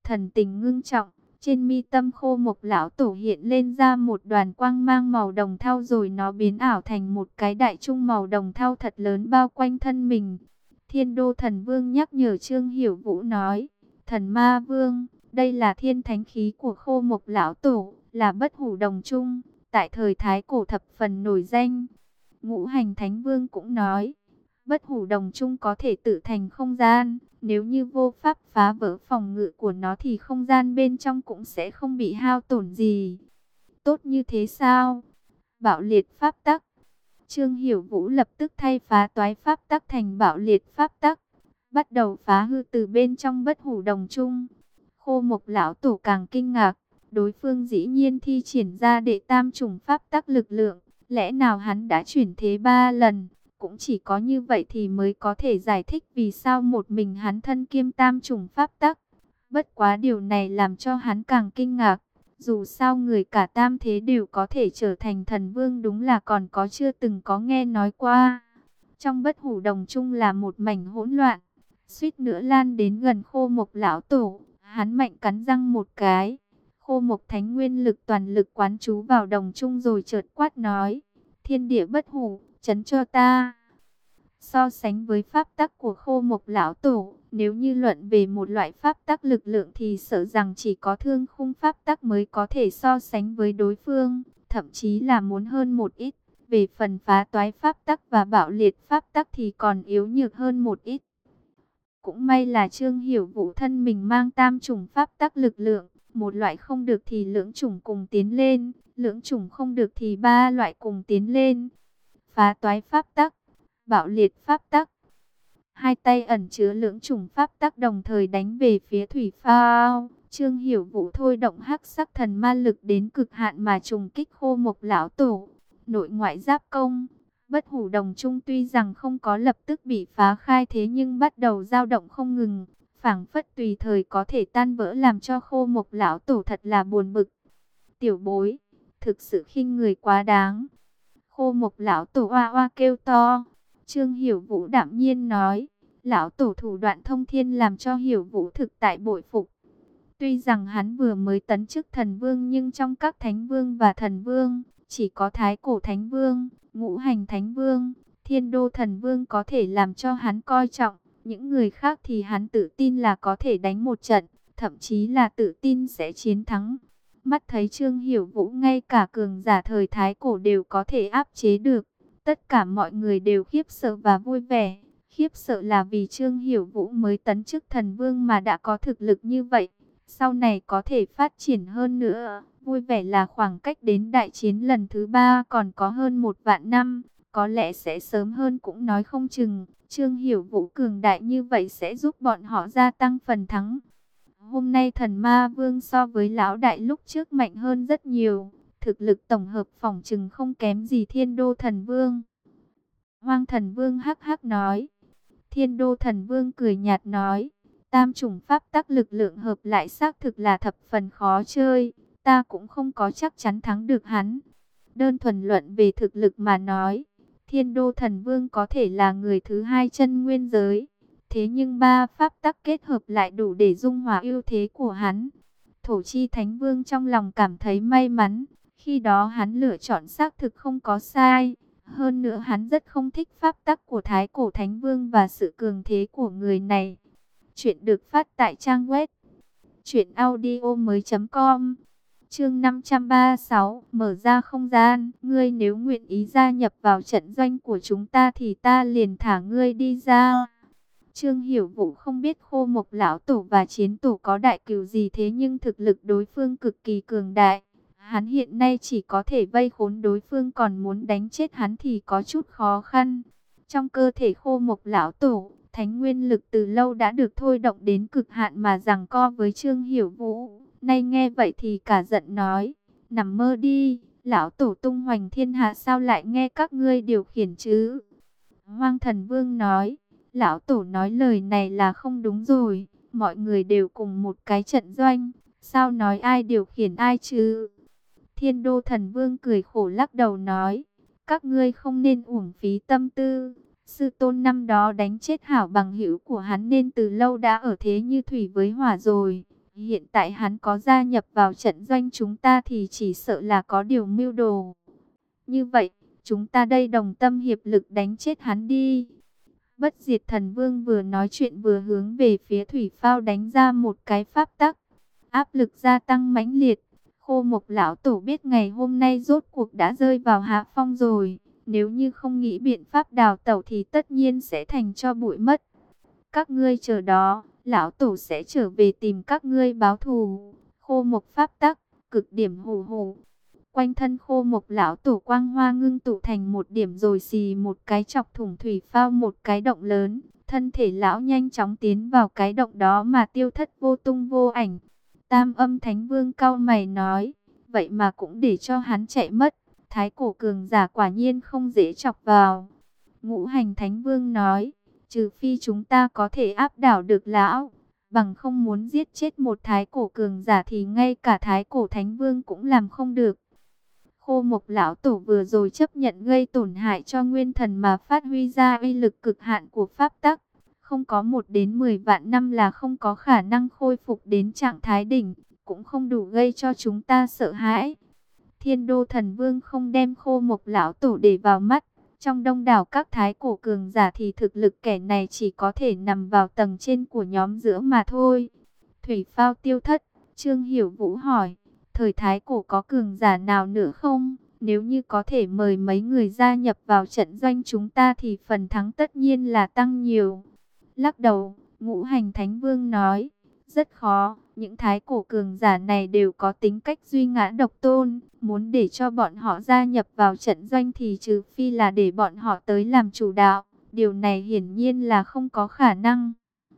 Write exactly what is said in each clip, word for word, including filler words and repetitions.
thần tình ngưng trọng. Trên mi tâm Khô Mộc lão tổ hiện lên ra một đoàn quang mang màu đồng thau, rồi nó biến ảo thành một cái đại trung màu đồng thau thật lớn bao quanh thân mình. Thiên Đô Thần Vương nhắc nhở Trương Hiểu Vũ nói: Thần Ma Vương, đây là thiên thánh khí của Khô Mộc lão tổ, là bất hủ đồng trung, tại thời thái cổ thập phần nổi danh. Ngũ Hành Thánh Vương cũng nói: bất hủ đồng trung có thể tự thành không gian, nếu như vô pháp phá vỡ phòng ngự của nó thì không gian bên trong cũng sẽ không bị hao tổn gì. Tốt như thế sao? Bạo liệt pháp tắc. Trương Hiểu Vũ lập tức thay phá toái pháp tắc thành bạo liệt pháp tắc, bắt đầu phá hư từ bên trong bất hủ đồng trung. Khô Mộc lão tổ càng kinh ngạc, đối phương dĩ nhiên thi triển ra đệ tam chủng pháp tắc lực lượng, lẽ nào hắn đã chuyển thế ba lần? Cũng chỉ có như vậy thì mới có thể giải thích vì sao một mình hắn thân kiêm tam chủng pháp tắc. Bất quá điều này làm cho hắn càng kinh ngạc. Dù sao người cả tam thế đều có thể trở thành thần vương, đúng là còn có chưa từng có nghe nói qua. Trong bất hủ đồng chung là một mảnh hỗn loạn, suýt nữa lan đến gần Khô Mộc lão tổ. Hắn mạnh cắn răng một cái. Khô Mộc thánh nguyên lực toàn lực quán trú vào đồng chung rồi chợt quát nói: thiên địa bất hủ, chấn cho ta. So sánh với pháp tắc của Khô Mộc lão tổ, nếu như luận về một loại pháp tắc lực lượng thì sợ rằng chỉ có thương khung pháp tắc mới có thể so sánh với đối phương, thậm chí là muốn hơn một ít. Về phần phá toái pháp tắc và bạo liệt pháp tắc thì còn yếu nhược hơn một ít. Cũng may là Trương Hiểu Vũ thân mình mang tam chủng pháp tắc lực lượng, một loại không được thì lưỡng chủng cùng tiến lên, lưỡng chủng không được thì ba loại cùng tiến lên. Phá toái pháp tắc, bạo liệt pháp tắc. Hai tay ẩn chứa lưỡng chủng pháp tắc đồng thời đánh về phía Thủy Phao. Trương Hiểu Vũ thôi động hắc sắc thần ma lực đến cực hạn mà trùng kích Khô Mộc lão tổ. Nội ngoại giáp công, bất hủ đồng trung tuy rằng không có lập tức bị phá khai, thế nhưng bắt đầu dao động không ngừng, phảng phất tùy thời có thể tan vỡ, làm cho Khô Mộc lão tổ thật là buồn bực. Tiểu bối, thực sự khinh người quá đáng. Khô Mộc lão tổ oa oa kêu to. Trương Hiểu Vũ đạm nhiên nói: lão tổ thủ đoạn thông thiên làm cho Hiểu Vũ thực tại bội phục. Tuy rằng hắn vừa mới tấn chức thần vương, nhưng trong các thánh vương và thần vương, chỉ có Thái Cổ Thánh Vương, Ngũ Hành Thánh Vương, Thiên Đô Thần Vương có thể làm cho hắn coi trọng. Những người khác thì hắn tự tin là có thể đánh một trận, thậm chí là tự tin sẽ chiến thắng. Mắt thấy Trương Hiểu Vũ ngay cả cường giả thời Thái Cổ đều có thể áp chế được, tất cả mọi người đều khiếp sợ và vui vẻ. Khiếp sợ là vì Trương Hiểu Vũ mới tấn chức thần vương mà đã có thực lực như vậy, sau này có thể phát triển hơn nữa. Vui vẻ là khoảng cách đến đại chiến lần thứ ba còn có hơn một vạn năm, có lẽ sẽ sớm hơn cũng nói không chừng. Trương Hiểu Vũ cường đại như vậy sẽ giúp bọn họ gia tăng phần thắng. Hôm nay thần ma vương so với lão đại lúc trước mạnh hơn rất nhiều, thực lực tổng hợp phỏng chừng không kém gì Thiên Đô Thần Vương. Hoang Thần Vương hắc hắc nói. Thiên Đô Thần Vương cười nhạt nói: tam chủng pháp tắc lực lượng hợp lại xác thực là thập phần khó chơi, ta cũng không có chắc chắn thắng được hắn. Đơn thuần luận về thực lực mà nói, Thiên Đô Thần Vương có thể là người thứ hai chân nguyên giới. Thế nhưng ba pháp tắc kết hợp lại đủ để dung hòa ưu thế của hắn. Thổ Chi Thánh Vương trong lòng cảm thấy may mắn, khi đó hắn lựa chọn xác thực không có sai. Hơn nữa hắn rất không thích pháp tắc của Thái Cổ Thánh Vương và sự cường thế của người này. Chuyện được phát tại trang web truyện audio mới chấm com. Chương năm trăm ba mươi sáu, mở ra không gian. Ngươi nếu nguyện ý gia nhập vào trận doanh của chúng ta thì ta liền thả ngươi đi ra. Trương Hiểu Vũ không biết Khô Mộc lão tổ và chiến tổ có đại cừu gì, thế nhưng thực lực đối phương cực kỳ cường đại. Hắn hiện nay chỉ có thể vây khốn đối phương, còn muốn đánh chết hắn thì có chút khó khăn. Trong cơ thể Khô Mộc lão tổ, thánh nguyên lực từ lâu đã được thôi động đến cực hạn mà giằng co với Trương Hiểu Vũ. Nay nghe vậy thì cả giận nói: nằm mơ đi, lão tổ tung hoành thiên hạ sao lại nghe các ngươi điều khiển chứ? Hoang Thần Vương nói: lão tổ nói lời này là không đúng rồi, mọi người đều cùng một cái trận doanh, sao nói ai điều khiển ai chứ? Thiên Đô Thần Vương cười khổ lắc đầu nói: các ngươi không nên uổng phí tâm tư. Sư tôn năm đó đánh chết hảo bằng hữu của hắn nên từ lâu đã ở thế như thủy với hỏa rồi. Hiện tại hắn có gia nhập vào trận doanh chúng ta thì chỉ sợ là có điều mưu đồ. Như vậy, chúng ta đây đồng tâm hiệp lực đánh chết hắn đi. Bất diệt thần vương vừa nói chuyện vừa hướng về phía thủy phao đánh ra một cái pháp tắc. Áp lực gia tăng mãnh liệt. Khô Mộc lão tổ biết ngày hôm nay rốt cuộc đã rơi vào hạ phong rồi. Nếu như không nghĩ biện pháp đào tẩu thì tất nhiên sẽ thành cho bụi mất. Các ngươi chờ đó, lão tổ sẽ trở về tìm các ngươi báo thù. Khô Mộc pháp tắc, cực điểm hù hù. Quanh thân Khô Mộc lão tổ quang hoa ngưng tụ thành một điểm rồi xì một cái chọc thủng thủy phao một cái động lớn. Thân thể lão nhanh chóng tiến vào cái động đó mà tiêu thất vô tung vô ảnh. Tam Âm Thánh Vương cau mày nói, vậy mà cũng để cho hắn chạy mất. Thái cổ cường giả quả nhiên không dễ chọc vào. Ngũ Hành Thánh Vương nói, trừ phi chúng ta có thể áp đảo được lão, bằng không muốn giết chết một thái cổ cường giả thì ngay cả thái cổ thánh vương cũng làm không được. Khô Mộc lão tổ vừa rồi chấp nhận gây tổn hại cho nguyên thần mà phát huy ra uy lực cực hạn của pháp tắc, không có một đến mười vạn năm là không có khả năng khôi phục đến trạng thái đỉnh, cũng không đủ gây cho chúng ta sợ hãi. Thiên Đô Thần Vương không đem Khô Mộc lão tổ để vào mắt. Trong đông đảo các thái cổ cường giả thì thực lực kẻ này chỉ có thể nằm vào tầng trên của nhóm giữa mà thôi. Thủy phao tiêu thất, Trương Hiểu Vũ hỏi, thời thái cổ có cường giả nào nữa không? Nếu như có thể mời mấy người gia nhập vào trận doanh chúng ta thì phần thắng tất nhiên là tăng nhiều. Lắc đầu, Ngũ Hành Thánh Vương nói, rất khó, những thái cổ cường giả này đều có tính cách duy ngã độc tôn. Muốn để cho bọn họ gia nhập vào trận doanh thì trừ phi là để bọn họ tới làm chủ đạo. Điều này hiển nhiên là không có khả năng.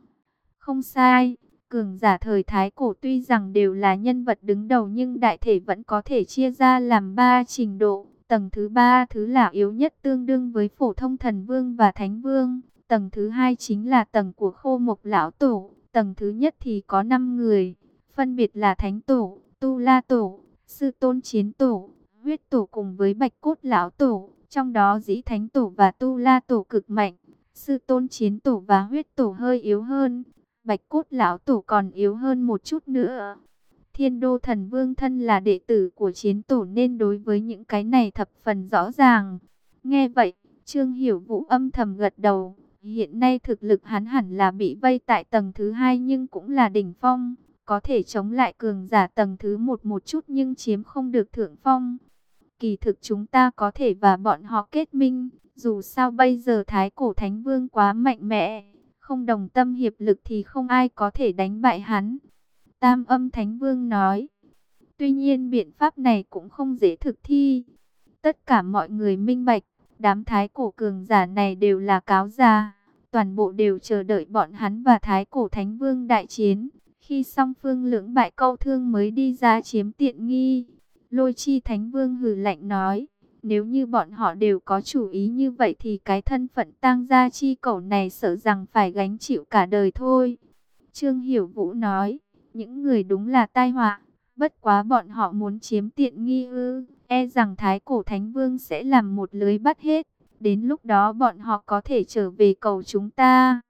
Không sai, cường giả thời thái cổ tuy rằng đều là nhân vật đứng đầu nhưng đại thể vẫn có thể chia ra làm ba trình độ. Tầng thứ ba thứ là yếu nhất tương đương với phổ thông thần vương và thánh vương. Tầng thứ hai chính là tầng của Khô Mộc lão tổ. Tầng thứ nhất thì có năm người, phân biệt là Thánh Tổ, Tu La Tổ, Sư Tôn Chiến Tổ, Huyết Tổ cùng với Bạch Cốt Lão Tổ. Trong đó Dĩ Thánh Tổ và Tu La Tổ cực mạnh, Sư Tôn Chiến Tổ và Huyết Tổ hơi yếu hơn, Bạch Cốt Lão Tổ còn yếu hơn một chút nữa. Thiên Đô Thần Vương thân là đệ tử của Chiến Tổ nên đối với những cái này thập phần rõ ràng. Nghe vậy, Trương Hiểu Vũ âm thầm gật đầu. Hiện nay thực lực hắn hẳn là bị vây tại tầng thứ hai nhưng cũng là đỉnh phong. Có thể chống lại cường giả tầng thứ một một chút nhưng chiếm không được thượng phong. Kỳ thực chúng ta có thể và bọn họ kết minh. Dù sao bây giờ Thái Cổ Thánh Vương quá mạnh mẽ. Không đồng tâm hiệp lực thì không ai có thể đánh bại hắn. Tam Âm Thánh Vương nói. Tuy nhiên biện pháp này cũng không dễ thực thi. Tất cả mọi người minh bạch. Đám thái cổ cường giả này đều là cáo già. Toàn bộ đều chờ đợi bọn hắn và thái cổ thánh vương đại chiến. Khi song phương lưỡng bại câu thương mới đi ra chiếm tiện nghi. Lôi Chi Thánh Vương hừ lạnh nói. Nếu như bọn họ đều có chủ ý như vậy thì cái thân phận tang gia chi cẩu này sợ rằng phải gánh chịu cả đời thôi. Trương Hiểu Vũ nói. Những người đúng là tai họa. Bất quá bọn họ muốn chiếm tiện nghi ư. E rằng Thái Cổ Thánh Vương sẽ làm một lưới bắt hết. Đến lúc đó bọn họ có thể trở về cầu chúng ta.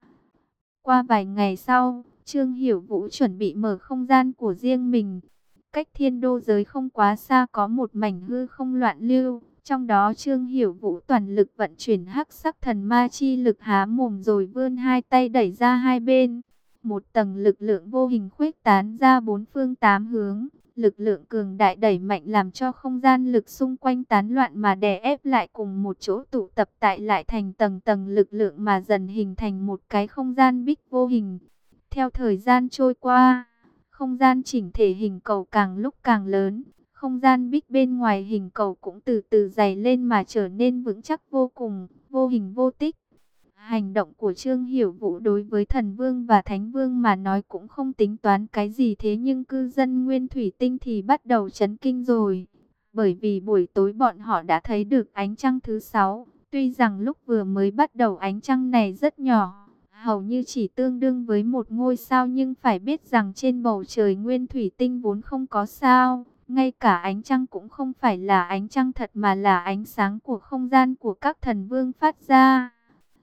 Qua vài ngày sau, Trương Hiểu Vũ chuẩn bị mở không gian của riêng mình. Cách thiên đô giới không quá xa có một mảnh hư không loạn lưu. Trong đó Trương Hiểu Vũ toàn lực vận chuyển hắc sắc thần ma chi lực há mồm rồi vươn hai tay đẩy ra hai bên. Một tầng lực lượng vô hình khuếch tán ra bốn phương tám hướng. Lực lượng cường đại đẩy mạnh làm cho không gian lực xung quanh tán loạn mà đè ép lại cùng một chỗ tụ tập tại lại thành tầng tầng lực lượng mà dần hình thành một cái không gian bích vô hình. Theo thời gian trôi qua, không gian chỉnh thể hình cầu càng lúc càng lớn, không gian bích bên ngoài hình cầu cũng từ từ dày lên mà trở nên vững chắc vô cùng, vô hình vô tích. Hành động của Trương Hiểu Vũ đối với thần vương và thánh vương mà nói cũng không tính toán cái gì, thế nhưng cư dân Nguyên Thủy Tinh thì bắt đầu chấn kinh rồi. Bởi vì buổi tối bọn họ đã thấy được ánh trăng thứ sáu. Tuy rằng lúc vừa mới bắt đầu ánh trăng này rất nhỏ, hầu như chỉ tương đương với một ngôi sao, nhưng phải biết rằng trên bầu trời Nguyên Thủy Tinh vốn không có sao. Ngay cả ánh trăng cũng không phải là ánh trăng thật mà là ánh sáng của không gian của các thần vương phát ra.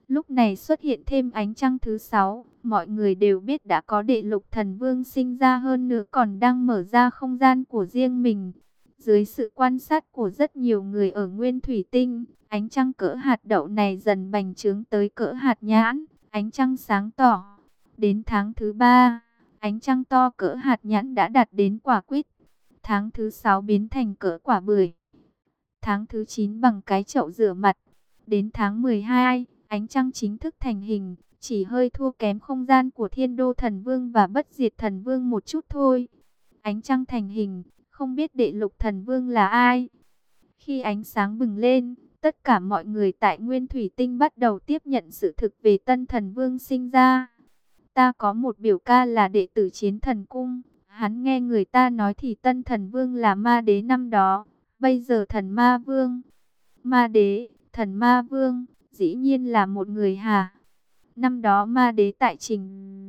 Lúc này xuất hiện thêm ánh trăng thứ sáu, mọi người đều biết đã có đệ lục thần vương sinh ra, hơn nữa còn đang mở ra không gian của riêng mình. Dưới sự quan sát của rất nhiều người ở Nguyên Thủy Tinh, ánh trăng cỡ hạt đậu này dần bành trướng tới cỡ hạt nhãn, ánh trăng sáng tỏ. Đến tháng thứ ba, ánh trăng to cỡ hạt nhãn đã đạt đến quả quýt. Tháng thứ sáu biến thành cỡ quả bưởi. Tháng thứ chín bằng cái chậu rửa mặt. Đến tháng mười hai, ánh trăng chính thức thành hình, chỉ hơi thua kém không gian của Thiên Đô Thần Vương và Bất Diệt Thần Vương một chút thôi. Ánh trăng thành hình, không biết đệ lục thần vương là ai. Khi ánh sáng bừng lên, tất cả mọi người tại Nguyên Thủy Tinh bắt đầu tiếp nhận sự thực về tân thần vương sinh ra. Ta có một biểu ca là đệ tử Chiến Thần Cung. Hắn nghe người ta nói thì tân thần vương là ma đế năm đó, bây giờ thần ma vương. Ma đế, thần ma vương, dĩ nhiên là một người hả? Năm đó ma đế tại trình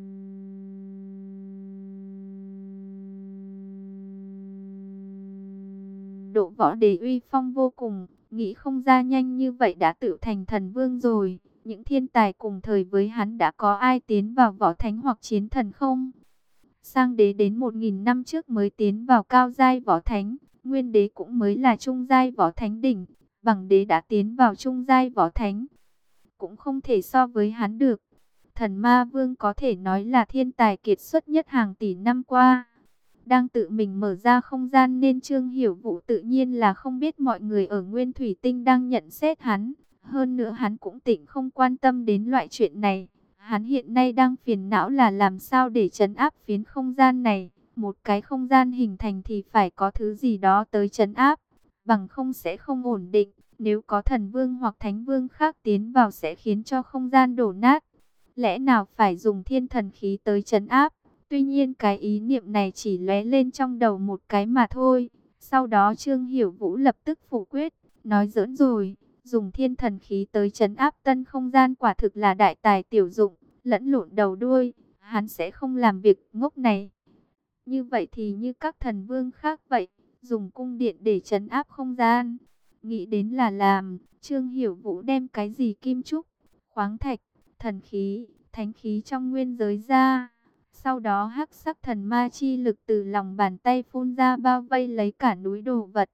độ võ đế uy phong vô cùng, nghĩ không ra nhanh như vậy đã tự thành thần vương rồi. Những thiên tài cùng thời với hắn đã có ai tiến vào võ thánh hoặc chiến thần không? Sang đế đến một nghìn năm trước mới tiến vào cao giai võ thánh, nguyên đế cũng mới là trung giai võ thánh đỉnh, bằng đế đã tiến vào trung giai võ thánh, cũng không thể so với hắn được. Thần ma vương có thể nói là thiên tài kiệt xuất nhất hàng tỷ năm qua. Đang tự mình mở ra không gian nên Trương Hiểu Vũ tự nhiên là không biết mọi người ở Nguyên Thủy Tinh đang nhận xét hắn. Hơn nữa hắn cũng tỉnh không quan tâm đến loại chuyện này. Hắn hiện nay đang phiền não là làm sao để trấn áp phiến không gian này. Một cái không gian hình thành thì phải có thứ gì đó tới trấn áp, bằng không sẽ không ổn định. Nếu có thần vương hoặc thánh vương khác tiến vào sẽ khiến cho không gian đổ nát. Lẽ nào phải dùng thiên thần khí tới trấn áp? Tuy nhiên cái ý niệm này chỉ lóe lên trong đầu một cái mà thôi. Sau đó Trương Hiểu Vũ lập tức phủ quyết, nói giỡn rồi. Dùng thiên thần khí tới trấn áp tân không gian quả thực là đại tài tiểu dụng, lẫn lộn đầu đuôi. Hắn sẽ không làm việc ngốc này. Như vậy thì như các thần vương khác vậy, dùng cung điện để trấn áp không gian. Nghĩ đến là làm, Trương Hiểu Vũ đem cái gì kim trúc, khoáng thạch, thần khí, thánh khí trong nguyên giới ra. Sau đó hắc sắc thần ma chi lực từ lòng bàn tay phun ra bao vây lấy cả núi đồ vật.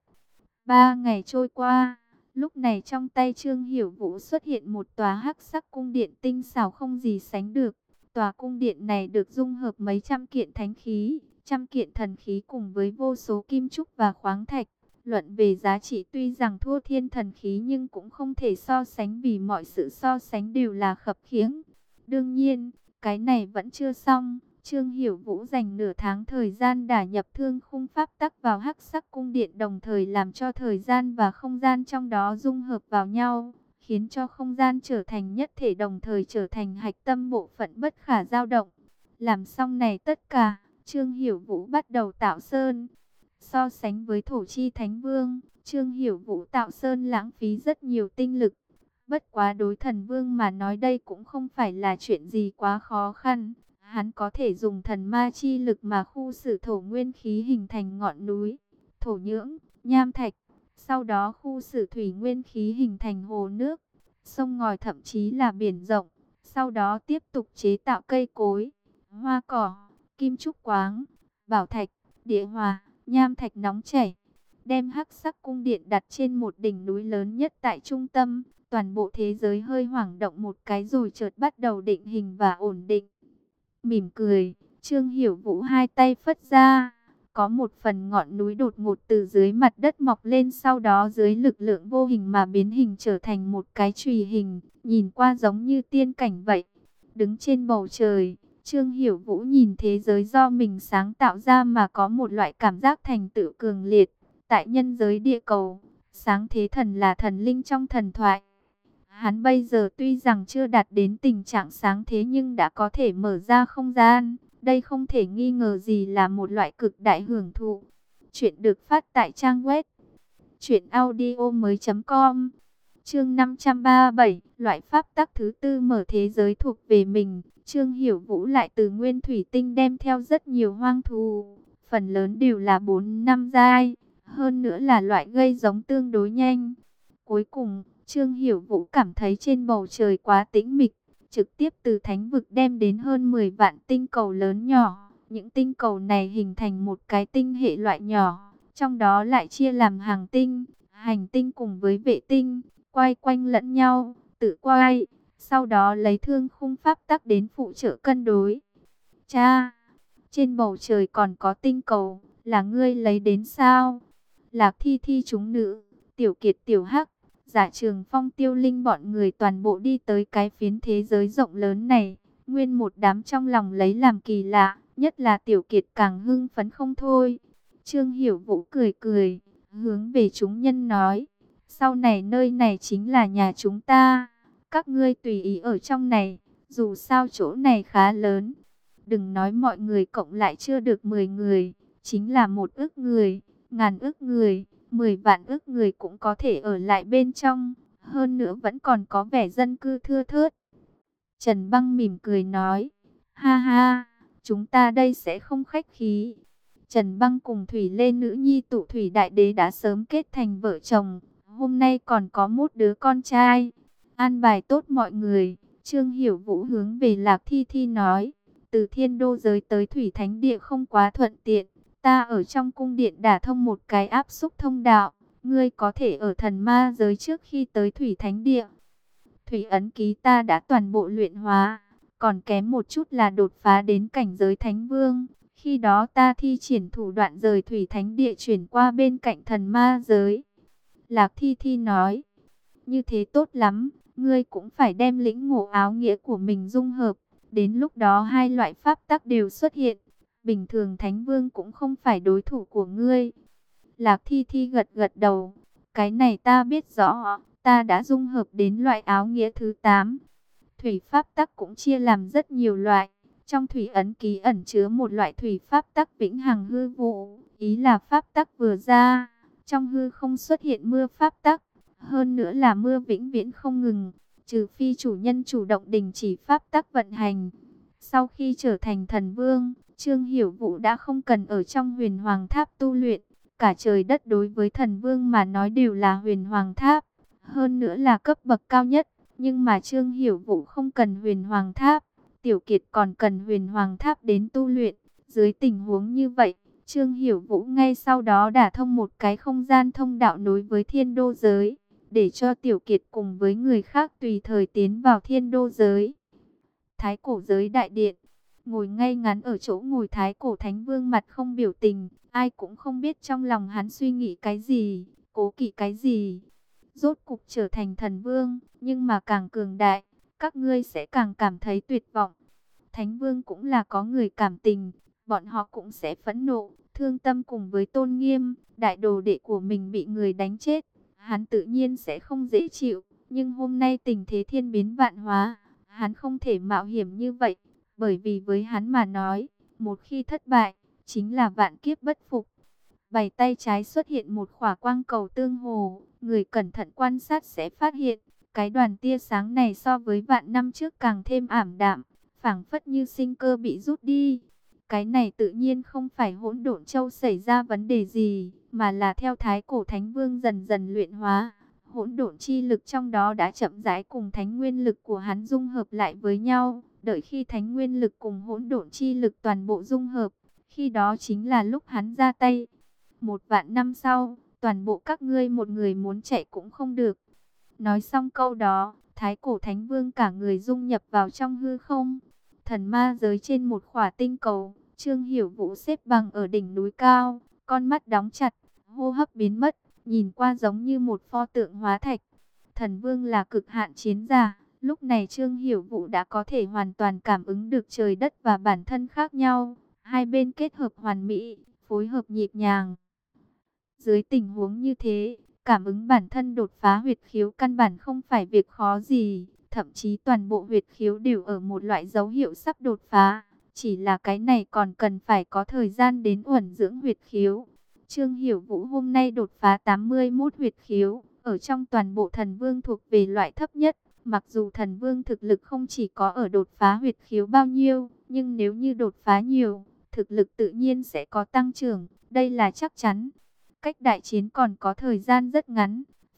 Ba ngày trôi qua, lúc này trong tay Trương Hiểu Vũ xuất hiện một tòa hắc sắc cung điện tinh xảo không gì sánh được. Tòa cung điện này được dung hợp mấy trăm kiện thánh khí, trăm kiện thần khí cùng với vô số kim trúc và khoáng thạch. Luận về giá trị tuy rằng thua thiên thần khí nhưng cũng không thể so sánh vì mọi sự so sánh đều là khập khiễng. Đương nhiên, cái này vẫn chưa xong. Trương Hiểu Vũ dành nửa tháng thời gian đả nhập thương khung pháp tắc vào hắc sắc cung điện, đồng thời làm cho thời gian và không gian trong đó dung hợp vào nhau, khiến cho không gian trở thành nhất thể, đồng thời trở thành hạch tâm bộ phận bất khả dao động. Làm xong này tất cả, Trương Hiểu Vũ bắt đầu tạo sơn. So sánh với Thổ Chi Thánh Vương, Trương Hiểu Vũ tạo sơn lãng phí rất nhiều tinh lực. Bất quá đối thần vương mà nói đây cũng không phải là chuyện gì quá khó khăn. Hắn có thể dùng thần ma chi lực mà khu xử thổ nguyên khí hình thành ngọn núi, thổ nhưỡng, nham thạch. Sau đó khu xử thủy nguyên khí hình thành hồ nước, sông ngòi, thậm chí là biển rộng. Sau đó tiếp tục chế tạo cây cối, hoa cỏ, kim trúc quáng, bảo thạch, địa hòa, nham thạch nóng chảy. Đem hắc sắc cung điện đặt trên một đỉnh núi lớn nhất tại trung tâm. Toàn bộ thế giới hơi hoảng động một cái rồi chợt bắt đầu định hình và ổn định. Mỉm cười, Trương Hiểu Vũ hai tay phất ra, có một phần ngọn núi đột ngột từ dưới mặt đất mọc lên, sau đó dưới lực lượng vô hình mà biến hình trở thành một cái chùy hình, nhìn qua giống như tiên cảnh vậy. Đứng trên bầu trời, Trương Hiểu Vũ nhìn thế giới do mình sáng tạo ra mà có một loại cảm giác thành tựu cường liệt. Tại nhân giới địa cầu, Sáng Thế Thần là thần linh trong thần thoại. Hắn bây giờ tuy rằng chưa đạt đến tình trạng sáng thế nhưng đã có thể mở ra không gian. Đây không thể nghi ngờ gì là một loại cực đại hưởng thụ. Chuyện được phát tại trang web truyện audio mới chấm com. Chương năm trăm ba mươi bảy, loại pháp tắc thứ tư mở thế giới thuộc về mình. Trương Hiểu Vũ lại từ Nguyên Thủy Tinh đem theo rất nhiều hoang thú, phần lớn đều là bốn năm giai, hơn nữa là loại gây giống tương đối nhanh. Cuối cùng, Trương Hiểu Vũ cảm thấy trên bầu trời quá tĩnh mịch, trực tiếp từ thánh vực đem đến hơn mười vạn tinh cầu lớn nhỏ. Những tinh cầu này hình thành một cái tinh hệ loại nhỏ, trong đó lại chia làm hàng tinh, hành tinh cùng với vệ tinh, quay quanh lẫn nhau, tự quay, sau đó lấy thương khung pháp tắc đến phụ trợ cân đối. Cha, trên bầu trời còn có tinh cầu, là ngươi lấy đến sao? Lạc Thi Thi chúng nữ, Tiểu Kiệt Tiểu Hắc, Giả Trường Phong Tiêu Linh bọn người toàn bộ đi tới cái phiến thế giới rộng lớn này, nguyên một đám trong lòng lấy làm kỳ lạ, nhất là Tiểu Kiệt càng hưng phấn không thôi. Trương Hiểu Vũ cười cười, hướng về chúng nhân nói, sau này nơi này chính là nhà chúng ta, các ngươi tùy ý ở trong này, dù sao chỗ này khá lớn. Đừng nói mọi người cộng lại chưa được mười người, chính là một ức người, ngàn ức người, mười vạn ức người cũng có thể ở lại bên trong, hơn nữa vẫn còn có vẻ dân cư thưa thớt. Trần Băng mỉm cười nói, ha ha, chúng ta đây sẽ không khách khí. Trần Băng cùng Thủy Lê nữ nhi tụ Thủy Đại Đế đã sớm kết thành vợ chồng, hôm nay còn có một đứa con trai. An bài tốt mọi người, Trương Hiểu Vũ hướng về Lạc Thi Thi nói, từ thiên đô giới tới Thủy Thánh Địa không quá thuận tiện, ta ở trong cung điện đả thông một cái áp xúc thông đạo, ngươi có thể ở thần ma giới trước khi tới Thủy Thánh Địa. Thủy ấn ký ta đã toàn bộ luyện hóa, còn kém một chút là đột phá đến cảnh giới Thánh Vương. Khi đó ta thi triển thủ đoạn rời Thủy Thánh Địa chuyển qua bên cạnh thần ma giới. Lạc Thi Thi nói, như thế tốt lắm, ngươi cũng phải đem lĩnh ngộ áo nghĩa của mình dung hợp. Đến lúc đó hai loại pháp tắc đều xuất hiện, bình thường Thánh Vương cũng không phải đối thủ của ngươi. Lạc Thi Thi gật gật đầu, cái này ta biết rõ, ta đã dung hợp đến loại áo nghĩa thứ tám. Thủy pháp tắc cũng chia làm rất nhiều loại, trong thủy ấn ký ẩn chứa một loại thủy pháp tắc vĩnh hằng hư vụ, ý là pháp tắc vừa ra, trong hư không xuất hiện mưa pháp tắc, hơn nữa là mưa vĩnh viễn không ngừng, trừ phi chủ nhân chủ động đình chỉ pháp tắc vận hành. Sau khi trở thành thần vương, Trương Hiểu Vũ đã không cần ở trong huyền hoàng tháp tu luyện, cả trời đất đối với thần vương mà nói đều là huyền hoàng tháp, hơn nữa là cấp bậc cao nhất, nhưng mà Trương Hiểu Vũ không cần huyền hoàng tháp, Tiểu Kiệt còn cần huyền hoàng tháp đến tu luyện. Dưới tình huống như vậy, Trương Hiểu Vũ ngay sau đó đả thông một cái không gian thông đạo nối với thiên đô giới, để cho Tiểu Kiệt cùng với người khác tùy thời tiến vào thiên đô giới. Thái cổ giới đại điện, ngồi ngay ngắn ở chỗ ngồi Thái cổ Thánh Vương mặt không biểu tình, ai cũng không biết trong lòng hắn suy nghĩ cái gì, cố kỵ cái gì. Rốt cục trở thành thần vương, nhưng mà càng cường đại, các ngươi sẽ càng cảm thấy tuyệt vọng. Thánh Vương cũng là có người cảm tình, bọn họ cũng sẽ phẫn nộ, thương tâm cùng với tôn nghiêm, đại đồ đệ của mình bị người đánh chết. Hắn tự nhiên sẽ không dễ chịu, nhưng hôm nay tình thế thiên biến vạn hóa, hắn không thể mạo hiểm như vậy, bởi vì với hắn mà nói, một khi thất bại, chính là vạn kiếp bất phục. Bảy tay trái xuất hiện một khỏa quang cầu tương hồ, người cẩn thận quan sát sẽ phát hiện, cái đoàn tia sáng này so với vạn năm trước càng thêm ảm đạm, phảng phất như sinh cơ bị rút đi. Cái này tự nhiên không phải hỗn độn châu xảy ra vấn đề gì, mà là theo Thái cổ Thánh Vương dần dần luyện hóa, hỗn độn chi lực trong đó đã chậm rãi cùng thánh nguyên lực của hắn dung hợp lại với nhau. Đợi khi thánh nguyên lực cùng hỗn độn chi lực toàn bộ dung hợp, khi đó chính là lúc hắn ra tay. Một vạn năm sau, toàn bộ các ngươi một người muốn chạy cũng không được. Nói xong câu đó, Thái cổ Thánh Vương cả người dung nhập vào trong hư không. Thần ma giới trên một khỏa tinh cầu, Trương Hiểu Vũ xếp bằng ở đỉnh núi cao, con mắt đóng chặt, hô hấp biến mất, nhìn qua giống như một pho tượng hóa thạch. Thần Vương là cực hạn chiến giả, lúc này Trương Hiểu Vũ đã có thể hoàn toàn cảm ứng được trời đất và bản thân khác nhau, hai bên kết hợp hoàn mỹ, phối hợp nhịp nhàng. Dưới tình huống như thế, cảm ứng bản thân đột phá huyệt khiếu căn bản không phải việc khó gì, thậm chí toàn bộ huyệt khiếu đều ở một loại dấu hiệu sắp đột phá, chỉ là cái này còn cần phải có thời gian đến uẩn dưỡng huyệt khiếu. Trương Hiểu Vũ hôm nay đột phá tám mươi mốt huyệt khiếu, ở trong toàn bộ thần vương thuộc về loại thấp nhất, mặc dù thần vương thực lực không chỉ có ở đột phá huyệt khiếu bao nhiêu, nhưng nếu như đột phá nhiều, thực lực tự nhiên sẽ có tăng trưởng, đây là chắc chắn. Cách đại chiến còn có thời gian rất ngắn,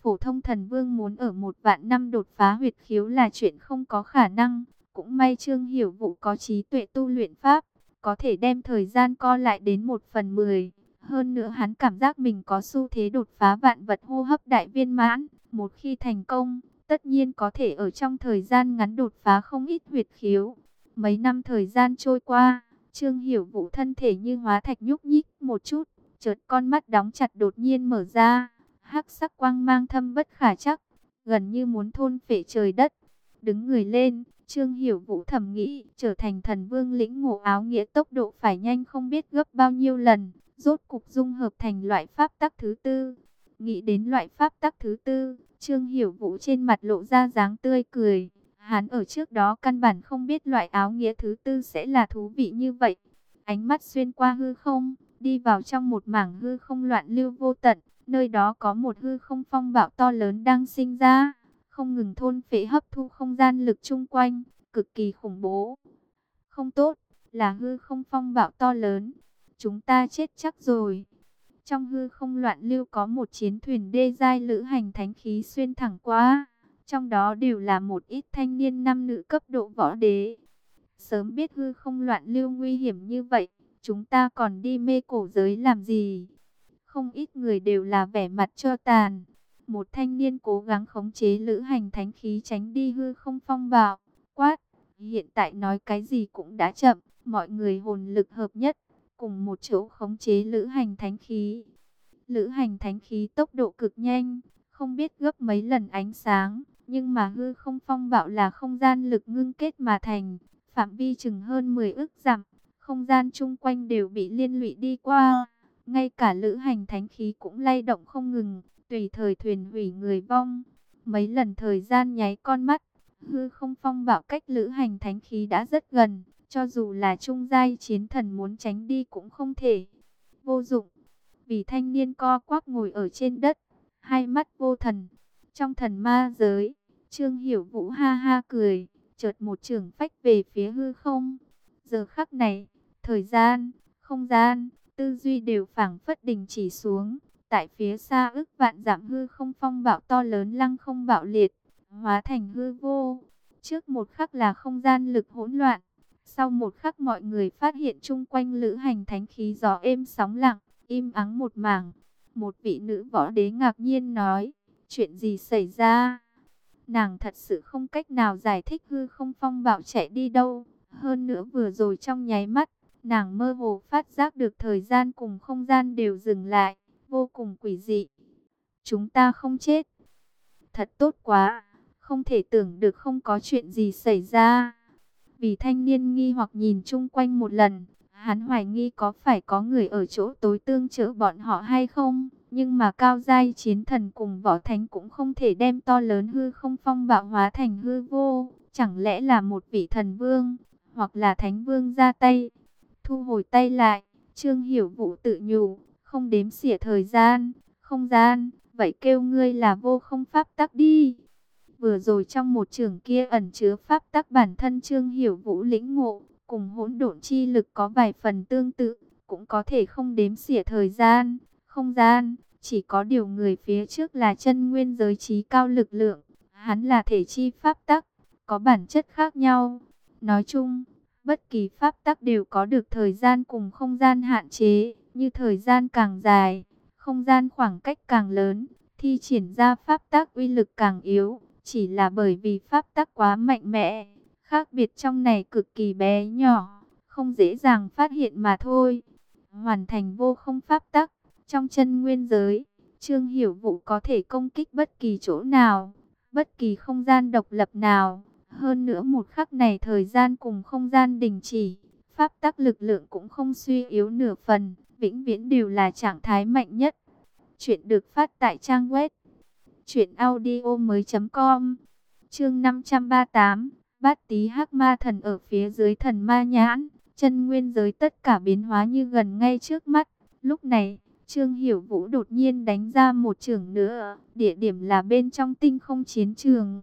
phổ thông thần vương muốn ở một vạn năm đột phá huyệt khiếu là chuyện không có khả năng. Cũng may Trương Hiểu Vũ có trí tuệ tu luyện pháp, có thể đem thời gian co lại đến một phần mười. Hơn nữa hắn cảm giác mình có xu thế đột phá vạn vật hô hấp đại viên mãn. Một khi thành công, tất nhiên có thể ở trong thời gian ngắn đột phá không ít huyệt khiếu. Mấy năm thời gian trôi qua, Trương Hiểu Vũ thân thể như hóa thạch nhúc nhích một chút, chợt con mắt đóng chặt đột nhiên mở ra, hắc sắc quang mang thâm bất khả trắc, gần như muốn thôn phệ trời đất. Đứng người lên, Trương Hiểu Vũ thầm nghĩ, trở thành thần vương lĩnh ngộ áo nghĩa tốc độ phải nhanh không biết gấp bao nhiêu lần, rốt cục dung hợp thành loại pháp tắc thứ tư. Nghĩ đến loại pháp tắc thứ tư, Trương Hiểu Vũ trên mặt lộ ra dáng tươi cười. Hắn ở trước đó căn bản không biết loại áo nghĩa thứ tư sẽ là thú vị như vậy. Ánh mắt xuyên qua hư không, đi vào trong một mảng hư không loạn lưu vô tận. Nơi đó có một hư không phong bạo to lớn đang sinh ra, không ngừng thôn phệ hấp thu không gian lực chung quanh, cực kỳ khủng bố. Không tốt, là hư không phong bạo to lớn. Chúng ta chết chắc rồi. Trong hư không loạn lưu có một chiến thuyền đê giai lữ hành thánh khí xuyên thẳng qua. Trong đó đều là một ít thanh niên nam nữ cấp độ võ đế. Sớm biết hư không loạn lưu nguy hiểm như vậy, chúng ta còn đi mê cổ giới làm gì? Không ít người đều là vẻ mặt cho tàn. Một thanh niên cố gắng khống chế lữ hành thánh khí tránh đi hư không phong bạo. Quát, hiện tại nói cái gì cũng đã chậm, mọi người hồn lực hợp nhất, cùng một chỗ khống chế lữ hành thánh khí. Lữ hành thánh khí tốc độ cực nhanh, không biết gấp mấy lần ánh sáng, nhưng mà hư không phong bạo là không gian lực ngưng kết mà thành, phạm vi chừng hơn mười ức dặm, không gian chung quanh đều bị liên lụy đi qua, ngay cả lữ hành thánh khí cũng lay động không ngừng, tùy thời thuyền hủy người vong. Mấy lần thời gian nháy con mắt, hư không phong bạo cách lữ hành thánh khí đã rất gần, cho dù là trung giai chiến thần muốn tránh đi cũng không thể. Vô dụng, vì thanh niên co quắp ngồi ở trên đất, hai mắt vô thần. Trong thần ma giới, Trương Hiểu Vũ ha ha cười, chợt một chưởng phách về phía hư không. Giờ khắc này, thời gian, không gian, tư duy đều phảng phất đình chỉ xuống. Tại phía xa ức vạn dặm hư không phong bạo to lớn lăng không bạo liệt, hóa thành hư vô. Trước một khắc là không gian lực hỗn loạn, sau một khắc mọi người phát hiện chung quanh lữ hành thánh khí gió êm sóng lặng, im ắng một mảng. Một vị nữ võ đế ngạc nhiên nói, chuyện gì xảy ra? Nàng thật sự không cách nào giải thích hư không phong bạo chạy đi đâu. Hơn nữa vừa rồi trong nháy mắt, nàng mơ hồ phát giác được thời gian cùng không gian đều dừng lại, vô cùng quỷ dị. Chúng ta không chết. Thật tốt quá, không thể tưởng được không có chuyện gì xảy ra. Vì thanh niên nghi hoặc nhìn chung quanh một lần, hắn hoài nghi có phải có người ở chỗ tối tương trợ bọn họ hay không. Nhưng mà cao giai chiến thần cùng võ thánh cũng không thể đem to lớn hư không phong bạo hóa thành hư vô. Chẳng lẽ là một vị thần vương, hoặc là thánh vương ra tay. Thu hồi tay lại, Trương Hiểu Vũ tự nhủ, không đếm xỉa thời gian, không gian, vậy kêu ngươi là vô không pháp tắc đi. Vừa rồi trong một trường kia ẩn chứa pháp tắc bản thân Trương Hiểu Vũ lĩnh ngộ, cùng hỗn độn chi lực có vài phần tương tự, cũng có thể không đếm xỉa thời gian, không gian, chỉ có điều người phía trước là chân nguyên giới trí cao lực lượng, hắn là thể chi pháp tắc, có bản chất khác nhau. Nói chung, bất kỳ pháp tắc đều có được thời gian cùng không gian hạn chế, như thời gian càng dài, không gian khoảng cách càng lớn, thi triển ra pháp tắc uy lực càng yếu, chỉ là bởi vì pháp tắc quá mạnh mẽ, khác biệt trong này cực kỳ bé nhỏ, không dễ dàng phát hiện mà thôi. Hoàn thành vô không pháp tắc, trong chân nguyên giới, Trương Hiểu Vũ có thể công kích bất kỳ chỗ nào, bất kỳ không gian độc lập nào. Hơn nữa một khắc này thời gian cùng không gian đình chỉ, pháp tắc lực lượng cũng không suy yếu nửa phần, vĩnh viễn đều là trạng thái mạnh nhất. Chuyện được phát tại trang web truyện audio mới chấm com. Chương năm trăm ba mươi tám, Bát Tí Hắc Ma Thần ở phía dưới thần ma nhãn, chân nguyên giới tất cả biến hóa như gần ngay trước mắt. Lúc này, Trương Hiểu Vũ đột nhiên đánh ra một chưởng nữa, địa điểm là bên trong tinh không chiến trường.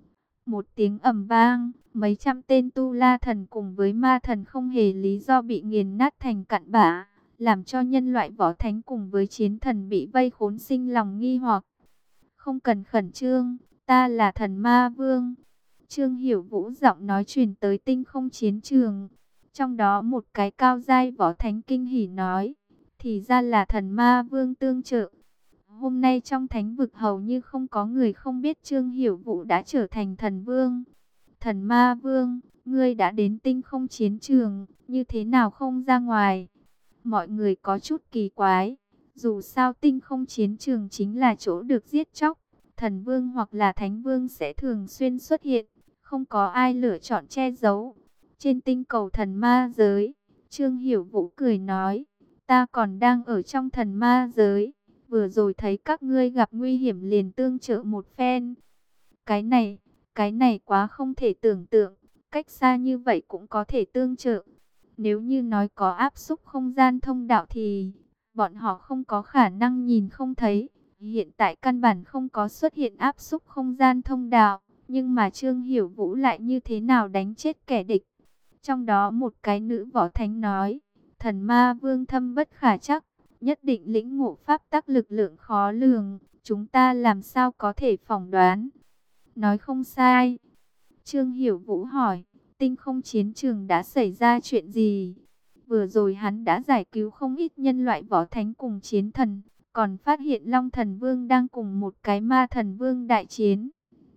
Một tiếng ầm vang, mấy trăm tên tu la thần cùng với ma thần không hề lý do bị nghiền nát thành cặn bã, làm cho nhân loại võ thánh cùng với chiến thần bị vây khốn sinh lòng nghi hoặc. không cần khẩn trương, ta là thần ma vương. Trương Hiểu Vũ giọng nói truyền tới tinh không chiến trường. Trong đó một cái cao giai võ thánh kinh hỉ nói, thì ra là thần ma vương tương trợ. Hôm nay trong thánh vực hầu như không có người không biết Trương Hiểu Vũ đã trở thành thần vương. Thần ma vương, ngươi đã đến tinh không chiến trường, như thế nào không ra ngoài? Mọi người có chút kỳ quái. Dù sao tinh không chiến trường chính là chỗ được giết chóc. Thần vương hoặc là thánh vương sẽ thường xuyên xuất hiện. Không có ai lựa chọn che giấu. Trên tinh cầu thần ma giới, Trương Hiểu Vũ cười nói, ta còn đang ở trong thần ma giới. Vừa rồi thấy các ngươi gặp nguy hiểm liền tương trợ một phen. Cái này, cái này quá không thể tưởng tượng. Cách xa như vậy cũng có thể tương trợ. Nếu như nói có áp xúc không gian thông đạo thì bọn họ không có khả năng nhìn không thấy. Hiện tại căn bản không có xuất hiện áp xúc không gian thông đạo. Nhưng mà Trương Hiểu Vũ lại như thế nào đánh chết kẻ địch. Trong đó một cái nữ võ thánh nói, thần ma vương thâm bất khả chắc, nhất định lĩnh ngộ pháp tắc lực lượng khó lường, chúng ta làm sao có thể phỏng đoán. Nói không sai. Trương Hiểu Vũ hỏi, tinh không chiến trường đã xảy ra chuyện gì? Vừa rồi hắn đã giải cứu không ít nhân loại võ thánh cùng chiến thần, còn phát hiện Long Thần Vương đang cùng một cái ma thần vương đại chiến.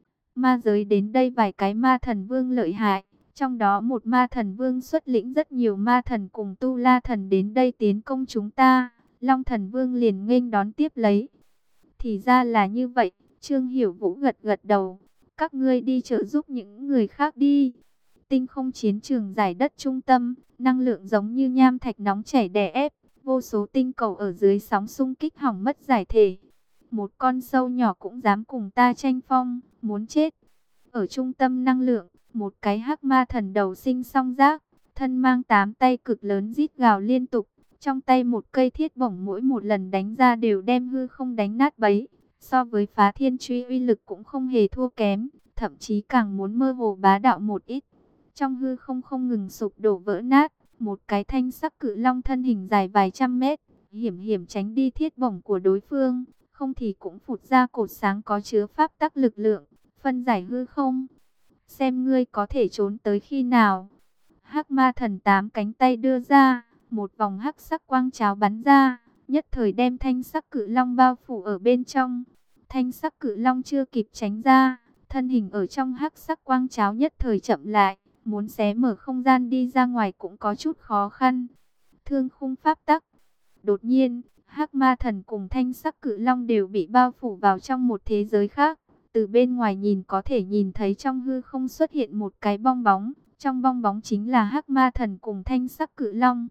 Ma giới đến đây vài cái ma thần vương lợi hại, trong đó một ma thần vương xuất lĩnh rất nhiều ma thần cùng tu la thần đến đây tiến công chúng ta. Long Thần Vương liền nghênh đón tiếp lấy. Thì ra là như vậy, Trương Hiểu Vũ gật gật đầu. Các ngươi đi trợ giúp những người khác đi. Tinh không chiến trường giải đất trung tâm, năng lượng giống như nham thạch nóng chảy đè ép, vô số tinh cầu ở dưới sóng xung kích hỏng mất giải thể. Một con sâu nhỏ cũng dám cùng ta tranh phong, muốn chết. Ở trung tâm năng lượng, một cái hắc ma thần đầu sinh song giác, thân mang tám tay cực lớn rít gào liên tục. Trong tay một cây thiết bổng mỗi một lần đánh ra đều đem hư không đánh nát bấy. So với phá thiên truy uy lực cũng không hề thua kém, thậm chí càng muốn mơ hồ bá đạo một ít. Trong hư không không ngừng sụp đổ vỡ nát, một cái thanh sắc cự long thân hình dài vài trăm mét, hiểm hiểm tránh đi thiết bổng của đối phương, không thì cũng phụt ra cột sáng có chứa pháp tắc lực lượng, phân giải hư không. Xem ngươi có thể trốn tới khi nào. Hắc ma thần tám cánh tay đưa ra, một vòng hắc sắc quang cháo bắn ra, nhất thời đem thanh sắc cự long bao phủ ở bên trong. Thanh sắc cự long chưa kịp tránh ra, thân hình ở trong hắc sắc quang cháo nhất thời chậm lại, muốn xé mở không gian đi ra ngoài cũng có chút khó khăn. Thương khung pháp tắc. Đột nhiên, hắc ma thần cùng thanh sắc cự long đều bị bao phủ vào trong một thế giới khác. Từ bên ngoài nhìn có thể nhìn thấy trong hư không xuất hiện một cái bong bóng, trong bong bóng chính là hắc ma thần cùng thanh sắc cự long.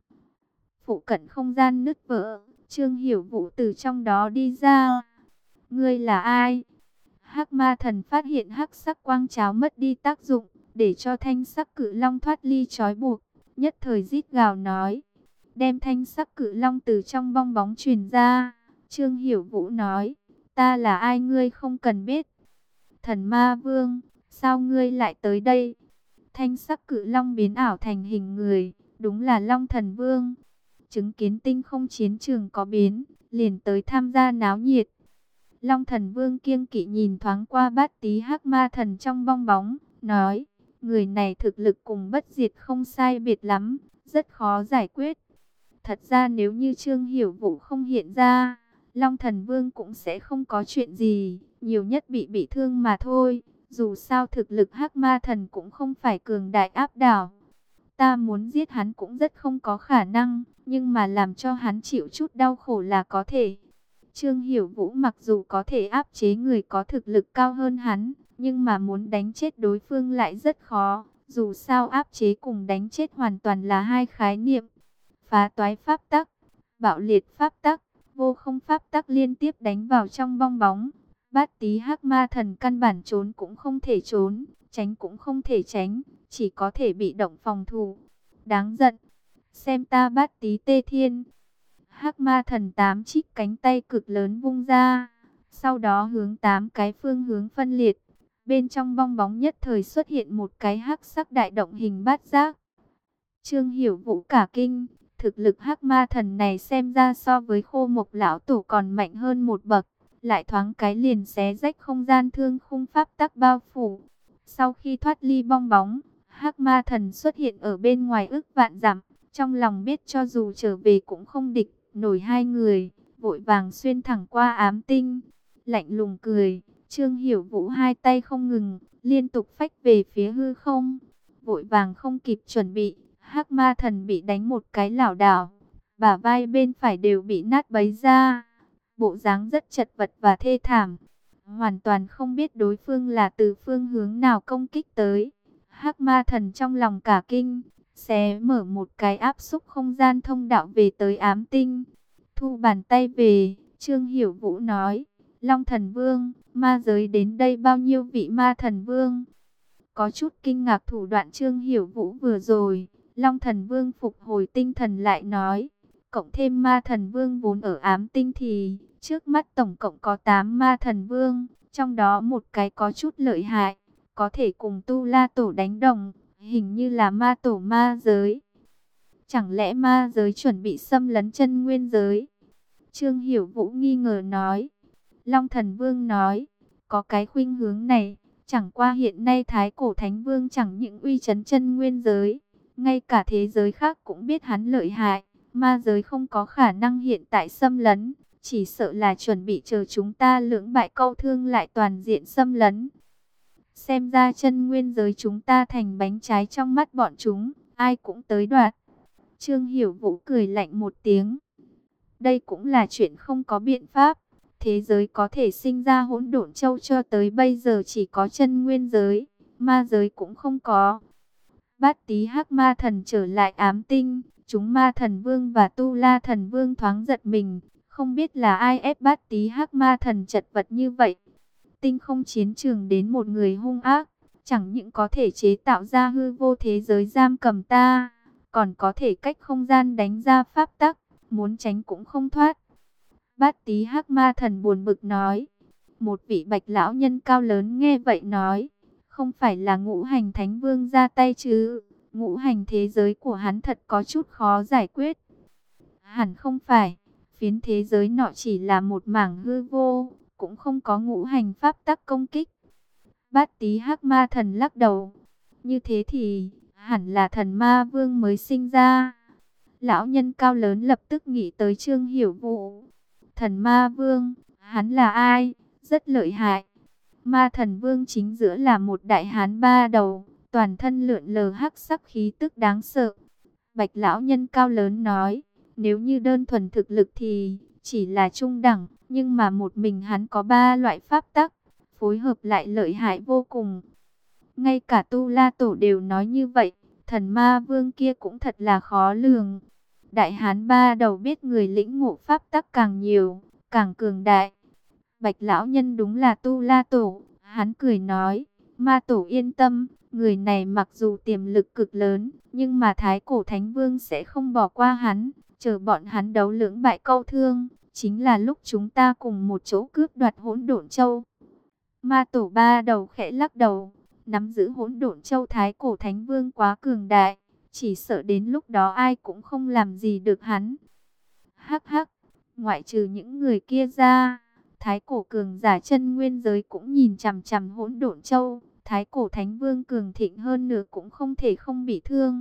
Phụ cận không gian nứt vỡ, Trương Hiểu Vũ từ trong đó đi ra. Ngươi là ai? Hắc ma thần phát hiện hắc sắc quang cháo mất đi tác dụng, để cho thanh sắc cự long thoát ly trói buộc, nhất thời rít gào nói, đem thanh sắc cự long từ trong bong bóng truyền ra. Trương Hiểu Vũ nói, ta là ai ngươi không cần biết. Thần ma vương, sao ngươi lại tới đây? Thanh sắc cự long biến ảo thành hình người, đúng là Long Thần Vương. Chứng kiến tinh không chiến trường có biến, liền tới tham gia náo nhiệt. Long Thần Vương kiêng kỵ nhìn thoáng qua Bát Tí hắc ma thần trong bong bóng, nói, người này thực lực cùng bất diệt không sai biệt lắm, rất khó giải quyết. Thật ra nếu như Trương Hiểu Vũ không hiện ra, Long Thần Vương cũng sẽ không có chuyện gì, nhiều nhất bị bị thương mà thôi. Dù sao thực lực hắc ma thần cũng không phải cường đại áp đảo. Ta muốn giết hắn cũng rất không có khả năng, nhưng mà làm cho hắn chịu chút đau khổ là có thể. Trương Hiểu Vũ mặc dù có thể áp chế người có thực lực cao hơn hắn, nhưng mà muốn đánh chết đối phương lại rất khó. Dù sao áp chế cùng đánh chết hoàn toàn là hai khái niệm. Phá toái pháp tắc, bạo liệt pháp tắc, vô không pháp tắc liên tiếp đánh vào trong bong bóng. Bát Tí hắc ma thần căn bản trốn cũng không thể trốn, tránh cũng không thể tránh, chỉ có thể bị động phòng thủ. Đáng giận, xem ta Bát Tí tê thiên. Hắc ma thần tám chiếc cánh tay cực lớn vung ra, sau đó hướng tám cái phương hướng phân liệt. Bên trong bong bóng nhất thời xuất hiện một cái hắc sắc đại động hình bát giác. Trương Hiểu Vũ cả kinh, thực lực hắc ma thần này xem ra so với Khô Mộc lão tổ còn mạnh hơn một bậc. lại thoáng cái liền xé rách không gian thương khung pháp tắc bao phủ. Sau khi thoát ly bong bóng, Hắc Ma Thần xuất hiện ở bên ngoài ức vạn dặm, trong lòng biết cho dù trở về cũng không địch nổi hai người, vội vàng xuyên thẳng qua ám tinh. Lạnh lùng cười, Trương Hiểu Vũ hai tay không ngừng, liên tục phách về phía hư không. Vội vàng không kịp chuẩn bị, Hắc Ma Thần bị đánh một cái lảo đảo, bả vai bên phải đều bị nát bấy ra. Bộ dáng rất chật vật và thê thảm, hoàn toàn không biết đối phương là từ phương hướng nào công kích tới. Hắc Ma Thần trong lòng cả kinh, xé mở một cái áp xúc không gian thông đạo về tới ám tinh. Thu bàn tay về, Trương Hiểu Vũ nói, Long Thần Vương, ma giới đến đây bao nhiêu vị ma thần vương? Có chút kinh ngạc thủ đoạn Trương Hiểu Vũ vừa rồi, Long Thần Vương phục hồi tinh thần lại nói, cộng thêm ma thần vương vốn ở ám tinh thì, trước mắt tổng cộng có tám ma thần vương, trong đó một cái có chút lợi hại, có thể cùng Tu La Tổ đánh đồng, hình như là ma tổ ma giới. Chẳng lẽ ma giới chuẩn bị xâm lấn chân nguyên giới? Trương Hiểu Vũ nghi ngờ nói. Long Thần Vương nói, có cái khuynh hướng này, chẳng qua hiện nay Thái Cổ Thánh Vương chẳng những uy chấn chân nguyên giới, ngay cả thế giới khác cũng biết hắn lợi hại, ma giới không có khả năng hiện tại xâm lấn, chỉ sợ là chuẩn bị chờ chúng ta lưỡng bại câu thương lại toàn diện xâm lấn. Xem ra chân nguyên giới chúng ta thành bánh trái trong mắt bọn chúng, ai cũng tới đoạt. Trương Hiểu Vũ cười lạnh một tiếng. Đây cũng là chuyện không có biện pháp. Thế giới có thể sinh ra hỗn độn châu cho tới bây giờ chỉ có chân nguyên giới, ma giới cũng không có. Bát Tí Hắc Ma Thần trở lại ám tinh, chúng ma thần vương và Tu La Thần Vương thoáng giật mình, không biết là ai ép Bát Tí Hắc Ma Thần chật vật như vậy. Tinh không chiến trường đến một người hung ác, chẳng những có thể chế tạo ra hư vô thế giới giam cầm ta, còn có thể cách không gian đánh ra pháp tắc, muốn tránh cũng không thoát. Bát Tí Hắc Ma Thần buồn bực nói. Một vị bạch lão nhân cao lớn nghe vậy nói, không phải là Ngũ Hành Thánh Vương ra tay chứ? Ngũ hành thế giới của hắn thật có chút khó giải quyết. Hẳn không phải, phiến thế giới nọ chỉ là một mảng hư vô, cũng không có ngũ hành pháp tắc công kích. Bát Tí Hắc Ma Thần lắc đầu. Như thế thì, hẳn là thần ma vương mới sinh ra. Lão nhân cao lớn lập tức nghĩ tới Trương Hiểu Vũ. Thần ma vương, hắn là ai? Rất lợi hại. Ma thần vương chính giữa là một đại hán ba đầu, toàn thân lượn lờ hắc sắc khí tức đáng sợ. Bạch lão nhân cao lớn nói, nếu như đơn thuần thực lực thì chỉ là trung đẳng, nhưng mà một mình hắn có ba loại pháp tắc, phối hợp lại lợi hại vô cùng. Ngay cả Tu La Tổ đều nói như vậy, thần ma vương kia cũng thật là khó lường. Đại hán ba đầu biết người lĩnh ngộ pháp tắc càng nhiều, càng cường đại. Bạch lão nhân đúng là Tu La Tổ, hắn cười nói, ma tổ yên tâm, người này mặc dù tiềm lực cực lớn, nhưng mà Thái Cổ Thánh Vương sẽ không bỏ qua hắn, chờ bọn hắn đấu lưỡng bại câu thương, chính là lúc chúng ta cùng một chỗ cướp đoạt hỗn độn châu. Ma tổ ba đầu khẽ lắc đầu, nắm giữ hỗn độn châu Thái Cổ Thánh Vương quá cường đại, chỉ sợ đến lúc đó ai cũng không làm gì được hắn. Hắc hắc, ngoại trừ những người kia ra, Thái Cổ cường giả chân nguyên giới cũng nhìn chằm chằm hỗn độn châu, Thái Cổ Thánh Vương cường thịnh hơn nữa cũng không thể không bị thương.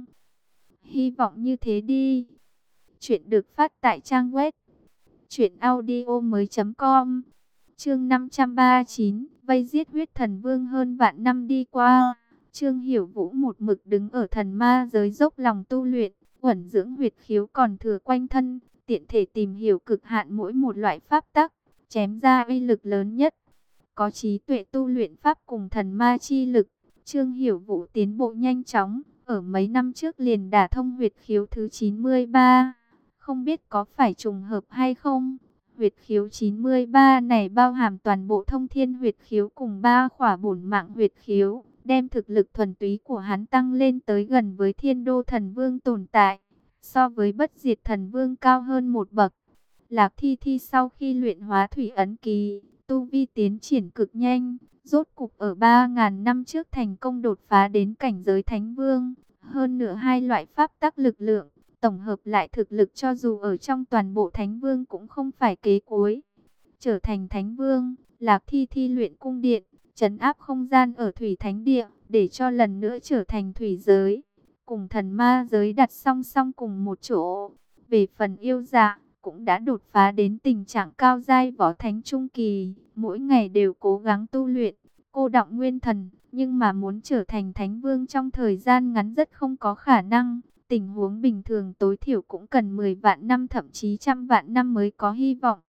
Hy vọng như thế đi. Chuyện được phát tại trang web truyện audio mới chấm com. Chương năm trăm ba mươi chín, vây giết huyết thần vương. Hơn vạn năm đi qua, Trương Hiểu Vũ một mực đứng ở thần ma giới dốc lòng tu luyện, uẩn dưỡng huyệt khiếu còn thừa quanh thân, tiện thể tìm hiểu cực hạn mỗi một loại pháp tắc, chém ra uy lực lớn nhất. Có trí tuệ tu luyện pháp cùng thần ma chi lực, Trương Hiểu Vũ tiến bộ nhanh chóng, ở mấy năm trước liền đả thông huyệt khiếu thứ chín mươi ba. Không biết có phải trùng hợp hay không? Huyệt khiếu chín mươi ba này bao hàm toàn bộ thông thiên huyệt khiếu cùng ba khỏa bổn mạng huyệt khiếu, đem thực lực thuần túy của hắn tăng lên tới gần với Thiên Đô Thần Vương tồn tại, so với Bất Diệt Thần Vương cao hơn một bậc. Lạc Thi Thi sau khi luyện hóa thủy ấn kỳ, tu vi tiến triển cực nhanh, rốt cục ở ba nghìn năm trước thành công đột phá đến cảnh giới Thánh Vương. Hơn nữa hai loại pháp tắc lực lượng, tổng hợp lại thực lực cho dù ở trong toàn bộ Thánh Vương cũng không phải kế cuối. trở thành thánh vương. Lạc Thi thi luyện cung điện, trấn áp không gian ở thủy thánh địa, để cho lần nữa trở thành thủy giới, cùng thần ma giới đặt song song cùng một chỗ. Về phần yêu dạ, cũng đã đột phá đến tình trạng cao giai võ thánh trung kỳ, mỗi ngày đều cố gắng tu luyện, cô đọng nguyên thần, nhưng mà muốn trở thành thánh vương trong thời gian ngắn rất không có khả năng. Tình huống bình thường tối thiểu cũng cần mười vạn năm thậm chí trăm vạn năm mới có hy vọng.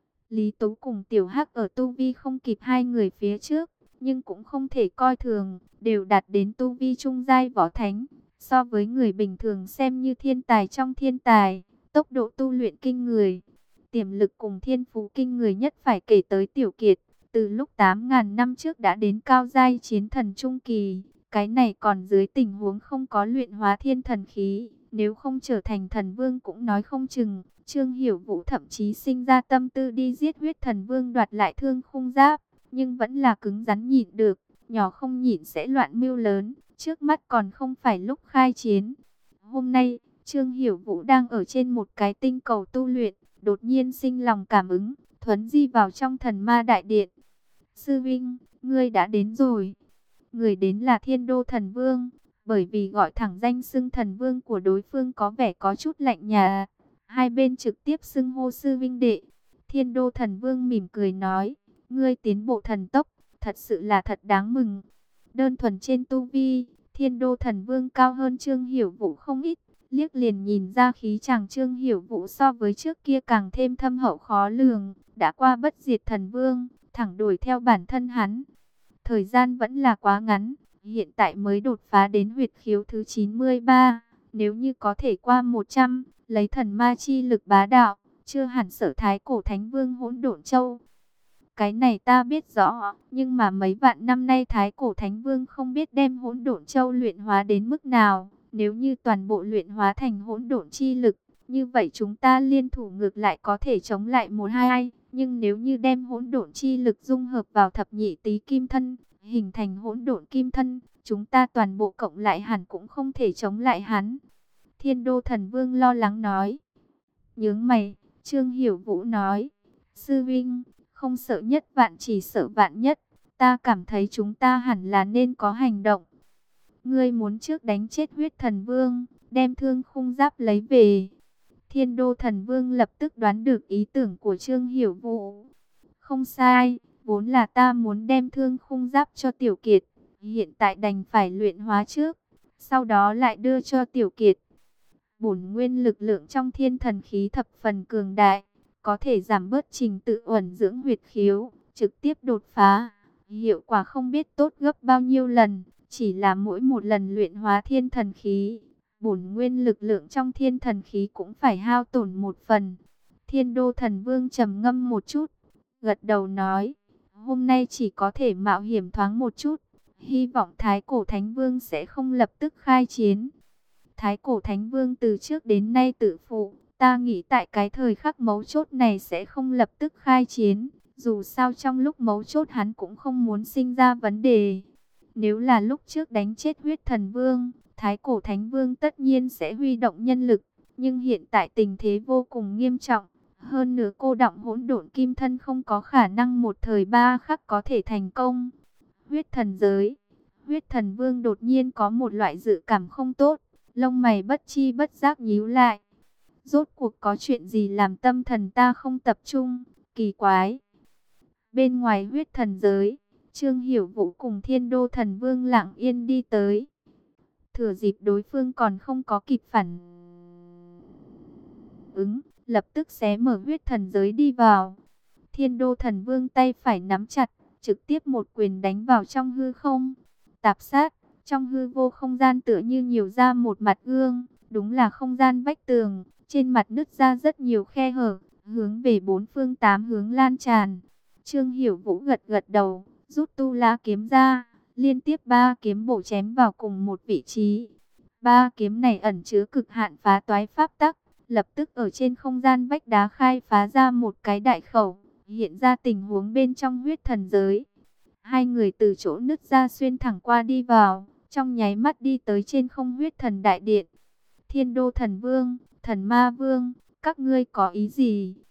Lý Tú cùng Tiểu Hắc ở tu vi không kịp hai người phía trước, nhưng cũng không thể coi thường, đều đạt đến tu vi trung giai võ thánh, so với người bình thường xem như thiên tài trong thiên tài, tốc độ tu luyện kinh người, tiềm lực cùng thiên phú kinh người nhất phải kể tới Tiểu Kiệt, từ lúc tám nghìn năm trước đã đến cao giai chiến thần trung kỳ, cái này còn dưới tình huống không có luyện hóa thiên thần khí, nếu không trở thành thần vương cũng nói không chừng. Trương Hiểu Vũ thậm chí sinh ra tâm tư đi giết huyết thần vương đoạt lại thương khung giáp, nhưng vẫn là cứng rắn nhịn được, nhỏ không nhịn sẽ loạn mưu lớn, trước mắt còn không phải lúc khai chiến. Hôm nay, Trương Hiểu Vũ đang ở trên một cái tinh cầu tu luyện, đột nhiên sinh lòng cảm ứng, thuấn di vào trong thần ma đại điện. Sư Vinh, ngươi đã đến rồi. Người đến là Thiên Đô Thần Vương, bởi vì gọi thẳng danh xưng thần vương của đối phương có vẻ có chút lạnh nhạt. Hai bên trực tiếp xưng hô sư vinh đệ. Thiên Đô Thần Vương mỉm cười nói, ngươi tiến bộ thần tốc, thật sự là thật đáng mừng. Đơn thuần trên tu vi, Thiên Đô Thần Vương cao hơn Trương Hiểu Vũ không ít, liếc liền nhìn ra khí chàng Trương Hiểu Vũ so với trước kia càng thêm thâm hậu khó lường, đã qua bất diệt thần vương, thẳng đuổi theo bản thân hắn. Thời gian vẫn là quá ngắn, hiện tại mới đột phá đến huyệt khiếu thứ chín mươi ba, nếu như có thể qua một trăm, lấy thần ma chi lực bá đạo, chưa hẳn sở thái cổ thánh vương hỗn độn châu. Cái này ta biết rõ, nhưng mà mấy vạn năm nay thái cổ thánh vương không biết đem hỗn độn châu luyện hóa đến mức nào. Nếu như toàn bộ luyện hóa thành hỗn độn chi lực, như vậy chúng ta liên thủ ngược lại có thể chống lại một hai ai. Nhưng nếu như đem hỗn độn chi lực dung hợp vào thập nhị tý kim thân, hình thành hỗn độn kim thân, chúng ta toàn bộ cộng lại hẳn cũng không thể chống lại hắn. Thiên Đô Thần Vương lo lắng nói. Nhướng mày, Trương Hiểu Vũ nói, sư vinh, không sợ nhất vạn chỉ sợ vạn nhất, ta cảm thấy chúng ta hẳn là nên có hành động. Ngươi muốn trước đánh chết huyết thần vương, đem thương khung giáp lấy về. Thiên Đô Thần Vương lập tức đoán được ý tưởng của Trương Hiểu Vũ. Không sai, vốn là ta muốn đem thương khung giáp cho Tiểu Kiệt, hiện tại đành phải luyện hóa trước, sau đó lại đưa cho Tiểu Kiệt. Bổn nguyên lực lượng trong thiên thần khí thập phần cường đại, có thể giảm bớt trình tự uẩn dưỡng huyệt khiếu, trực tiếp đột phá. Hiệu quả không biết tốt gấp bao nhiêu lần, chỉ là mỗi một lần luyện hóa thiên thần khí, bổn nguyên lực lượng trong thiên thần khí cũng phải hao tổn một phần. Thiên Đô Thần Vương trầm ngâm một chút, gật đầu nói, hôm nay chỉ có thể mạo hiểm thoáng một chút, hy vọng Thái Cổ Thánh Vương sẽ không lập tức khai chiến. Thái Cổ Thánh Vương từ trước đến nay tự phụ, ta nghĩ tại cái thời khắc mấu chốt này sẽ không lập tức khai chiến, dù sao trong lúc mấu chốt hắn cũng không muốn sinh ra vấn đề. Nếu là lúc trước đánh chết huyết thần vương, Thái Cổ Thánh Vương tất nhiên sẽ huy động nhân lực, nhưng hiện tại tình thế vô cùng nghiêm trọng. Hơn nữa cô đọng hỗn độn kim thân không có khả năng một thời ba khắc có thể thành công. Huyết thần giới, huyết thần vương đột nhiên có một loại dự cảm không tốt, lông mày bất chi bất giác nhíu lại. Rốt cuộc có chuyện gì làm tâm thần ta không tập trung, kỳ quái. Bên ngoài huyết thần giới, Trương Hiểu Vũ cùng Thiên Đô Thần Vương lặng yên đi tới. Thừa dịp đối phương còn không có kịp phản ứng, lập tức xé mở huyết thần giới đi vào. Thiên Đô Thần Vương tay phải nắm chặt, trực tiếp một quyền đánh vào trong hư không. Tạp sát, trong hư vô không gian tựa như nhiều ra một mặt gương, đúng là không gian vách tường, trên mặt nứt ra rất nhiều khe hở, hướng về bốn phương tám hướng lan tràn. Trương Hiểu Vũ gật gật đầu, rút tu la kiếm ra, liên tiếp ba kiếm bổ chém vào cùng một vị trí. Ba kiếm này ẩn chứa cực hạn phá toái pháp tắc, lập tức ở trên không gian vách đá khai phá ra một cái đại khẩu, hiện ra tình huống bên trong huyết thần giới. Hai người từ chỗ nứt ra xuyên thẳng qua đi vào, trong nháy mắt đi tới trên không huyết thần đại điện. Thiên Đô Thần Vương, Thần Ma Vương, các ngươi có ý gì?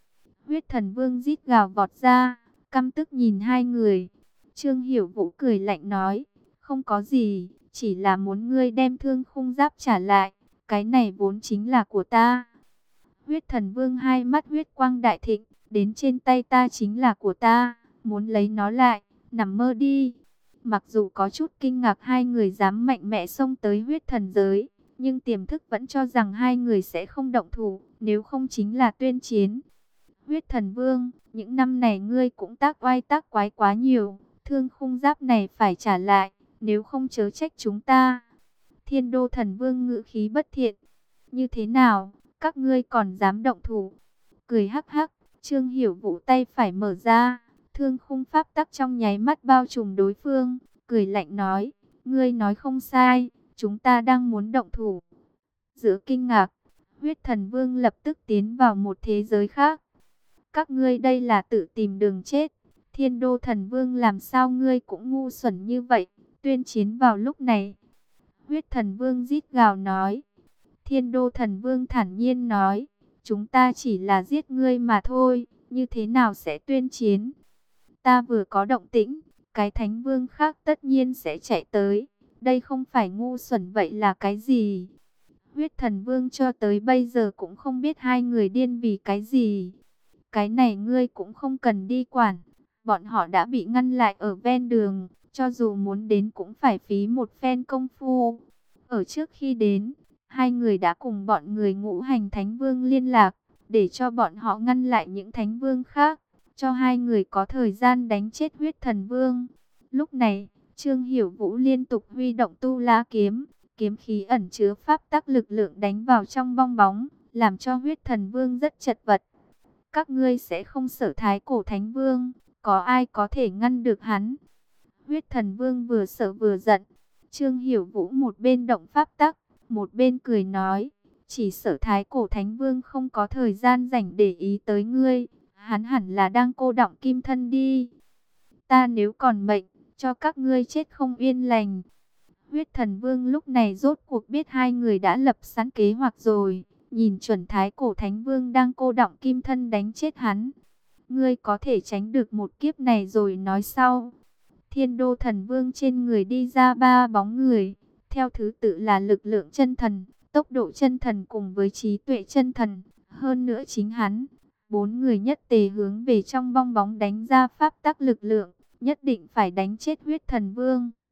Huyết thần vương rít gào vọt ra, căm tức nhìn hai người. Trương Hiểu Vũ cười lạnh nói, không có gì, chỉ là muốn ngươi đem thương khung giáp trả lại, cái này vốn chính là của ta. Huyết thần vương hai mắt huyết quang đại thịnh, đến trên tay ta chính là của ta, muốn lấy nó lại, nằm mơ đi. Mặc dù có chút kinh ngạc hai người dám mạnh mẽ xông tới huyết thần giới, nhưng tiềm thức vẫn cho rằng hai người sẽ không động thủ, nếu không chính là tuyên chiến. Huyết thần vương, những năm này ngươi cũng tác oai tác quái quá nhiều, thương khung giáp này phải trả lại, nếu không chớ trách chúng ta. Thiên đô thần vương ngữ khí bất thiện, như thế nào, các ngươi còn dám động thủ? Cười hắc hắc, Trương Hiểu Vũ tay phải mở ra, thương khung pháp tắc trong nháy mắt bao trùm đối phương, cười lạnh nói, ngươi nói không sai, chúng ta đang muốn động thủ. Giữa kinh ngạc, huyết thần vương lập tức tiến vào một thế giới khác. Các ngươi đây là tự tìm đường chết. Thiên đô thần vương làm sao ngươi cũng ngu xuẩn như vậy, tuyên chiến vào lúc này. Huyết thần vương rít gào nói. Thiên đô thần vương thản nhiên nói, chúng ta chỉ là giết ngươi mà thôi, như thế nào sẽ tuyên chiến? Ta vừa có động tĩnh, cái thánh vương khác tất nhiên sẽ chạy tới. Đây không phải ngu xuẩn vậy là cái gì? Huyết thần vương cho tới bây giờ cũng không biết hai người điên vì cái gì. Cái này ngươi cũng không cần đi quản. Bọn họ đã bị ngăn lại ở ven đường, cho dù muốn đến cũng phải phí một phen công phu. Ở trước khi đến, hai người đã cùng bọn người ngũ hành thánh vương liên lạc, để cho bọn họ ngăn lại những thánh vương khác, cho hai người có thời gian đánh chết huyết thần vương. Lúc này, Trương Hiểu Vũ liên tục huy động tu la kiếm, kiếm khí ẩn chứa pháp tắc lực lượng đánh vào trong bong bóng, làm cho huyết thần vương rất chật vật. Các ngươi sẽ không sợ thái cổ thánh vương, có ai có thể ngăn được hắn? Huyết thần vương vừa sợ vừa giận. Trương Hiểu Vũ một bên động pháp tắc, một bên cười nói, chỉ sợ thái cổ thánh vương không có thời gian rảnh để ý tới ngươi, hắn hẳn là đang cô đọng kim thân đi. Ta nếu còn mệnh, cho các ngươi chết không yên lành. Huyết thần vương lúc này rốt cuộc biết hai người đã lập sẵn kế hoạch rồi, nhìn chuẩn thái cổ thánh vương đang cô đọng kim thân đánh chết hắn. Ngươi có thể tránh được một kiếp này rồi nói sau. Thiên đô thần vương trên người đi ra ba bóng người, theo thứ tự là lực lượng chân thần, tốc độ chân thần cùng với trí tuệ chân thần, hơn nữa chính hắn. Bốn người nhất tề hướng về trong bong bóng đánh ra pháp tắc lực lượng, nhất định phải đánh chết huyết thần vương.